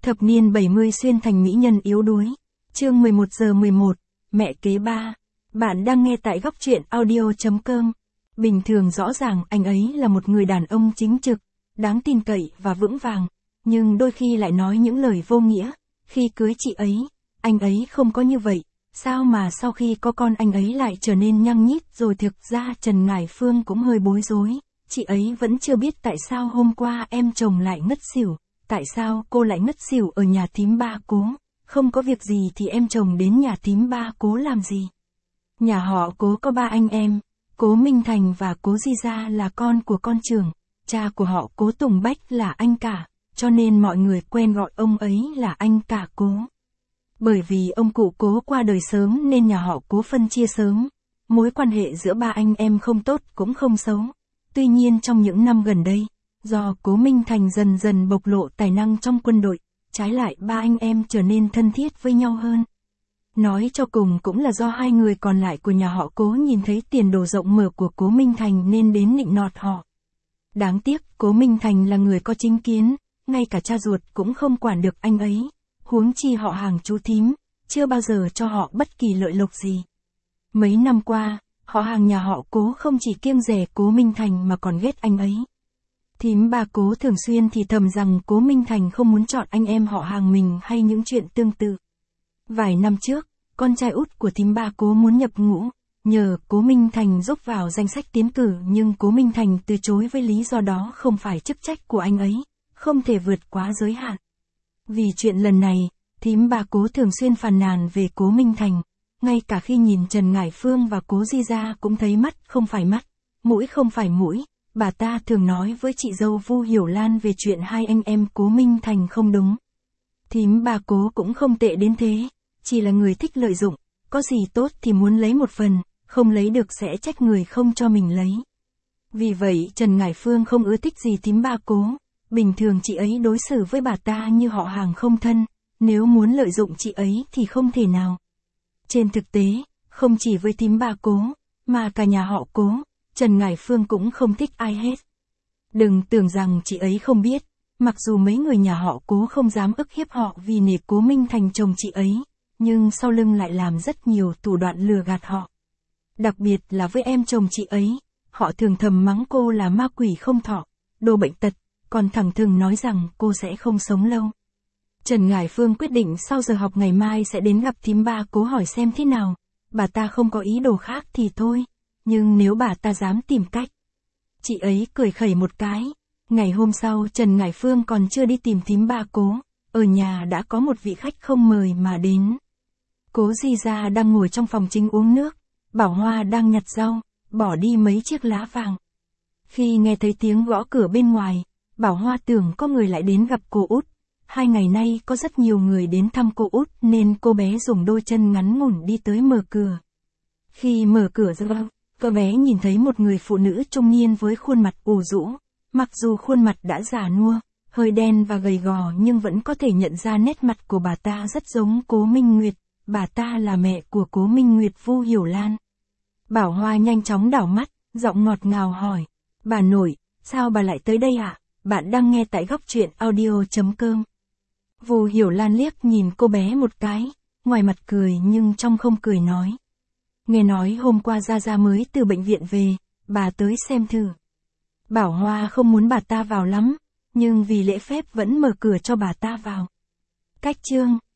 Thập niên 70 xuyên thành mỹ nhân yếu đuối. Chương 11 giờ 11, mẹ kế ba. Bạn đang nghe tại góc truyện audio.com. Bình thường rõ ràng anh ấy là một người đàn ông chính trực, đáng tin cậy và vững vàng, nhưng đôi khi lại nói những lời vô nghĩa. Khi cưới chị ấy, anh ấy không có như vậy, sao mà sau khi có con anh ấy lại trở nên nhăng nhít rồi. Thực ra Trần Ngải Phương cũng hơi bối rối, chị ấy vẫn chưa biết tại sao hôm qua em chồng lại ngất xỉu, tại sao cô lại ngất xỉu ở nhà thím ba Cố, không có việc gì thì em chồng đến nhà thím ba Cố làm gì. Nhà họ Cố có ba anh em, Cố Minh Thành và Cố Di Gia là con của con trưởng, cha của họ Cố Tùng Bách là anh cả, cho nên mọi người quen gọi ông ấy là anh cả Cố. Bởi vì ông cụ Cố qua đời sớm nên nhà họ Cố phân chia sớm, mối quan hệ giữa ba anh em không tốt cũng không xấu. Tuy nhiên trong những năm gần đây, do Cố Minh Thành dần dần bộc lộ tài năng trong quân đội, trái lại ba anh em trở nên thân thiết với nhau hơn. Nói cho cùng cũng là do hai người còn lại của nhà họ Cố nhìn thấy tiền đồ rộng mở của Cố Minh Thành nên đến nịnh nọt họ. Đáng tiếc Cố Minh Thành là người có chính kiến, ngay cả cha ruột cũng không quản được anh ấy, huống chi họ hàng chú thím, chưa bao giờ cho họ bất kỳ lợi lộc gì. Mấy năm qua, họ hàng nhà họ Cố không chỉ kiêng dè Cố Minh Thành mà còn ghét anh ấy. Thím ba Cố thường xuyên thì thầm rằng Cố Minh Thành không muốn chọn anh em họ hàng mình hay những chuyện tương tự. Vài năm trước, con trai út của thím ba Cố muốn nhập ngũ, nhờ Cố Minh Thành giúp vào danh sách tiến cử nhưng Cố Minh Thành từ chối với lý do đó không phải chức trách của anh ấy, không thể vượt quá giới hạn. Vì chuyện lần này, thím ba Cố thường xuyên phàn nàn về Cố Minh Thành, ngay cả khi nhìn Trần Ngải Phương và Cố Di Gia cũng thấy mắt không phải mắt, mũi không phải mũi. Bà ta thường nói với chị dâu Vu Hiểu Lan về chuyện hai anh em Cố Minh Thành không đúng. Thím bà Cố cũng không tệ đến thế, chỉ là người thích lợi dụng, có gì tốt thì muốn lấy một phần, không lấy được sẽ trách người không cho mình lấy. Vì vậy Trần Ngải Phương không ưa thích gì thím bà Cố, bình thường chị ấy đối xử với bà ta như họ hàng không thân, nếu muốn lợi dụng chị ấy thì không thể nào. Trên thực tế, không chỉ với thím bà Cố, mà cả nhà họ Cố, Trần Ngải Phương cũng không thích ai hết. Đừng tưởng rằng chị ấy không biết, mặc dù mấy người nhà họ Cố không dám ức hiếp họ vì nể Cố Minh Thành chồng chị ấy, nhưng sau lưng lại làm rất nhiều thủ đoạn lừa gạt họ. Đặc biệt là với em chồng chị ấy, họ thường thầm mắng cô là ma quỷ không thọ, đồ bệnh tật, còn thẳng thừng nói rằng cô sẽ không sống lâu. Trần Ngải Phương quyết định sau giờ học ngày mai sẽ đến gặp thím ba Cố hỏi xem thế nào, bà ta không có ý đồ khác thì thôi. Nhưng nếu bà ta dám tìm cách. Chị ấy cười khẩy một cái. Ngày hôm sau Trần Ngải Phương còn chưa đi tìm thím ba Cố, ở nhà đã có một vị khách không mời mà đến. Cố Di Gia đang ngồi trong phòng chính uống nước, Bảo Hoa đang nhặt rau, bỏ đi mấy chiếc lá vàng. Khi nghe thấy tiếng gõ cửa bên ngoài, Bảo Hoa tưởng có người lại đến gặp cô út. 2 ngày nay có rất nhiều người đến thăm cô út nên cô bé dùng đôi chân ngắn ngủn đi tới mở cửa. Khi mở cửa ra, cô bé nhìn thấy một người phụ nữ trung niên với khuôn mặt ủ rũ, mặc dù khuôn mặt đã già nua, hơi đen và gầy gò nhưng vẫn có thể nhận ra nét mặt của bà ta rất giống Cố Minh Nguyệt, bà ta là mẹ của Cố Minh Nguyệt Vu Hiểu Lan. Bảo Hoa nhanh chóng đảo mắt, giọng ngọt ngào hỏi, bà nội, sao bà lại tới đây ạ? Bạn đang nghe tại góc truyện audio.com. Vu Hiểu Lan liếc nhìn cô bé một cái, ngoài mặt cười nhưng trong không cười nói. Nghe nói hôm qua Gia Gia mới từ bệnh viện về, bà tới xem thử. Bảo Hoa không muốn bà ta vào lắm, nhưng vì lễ phép vẫn mở cửa cho bà ta vào. Cách chương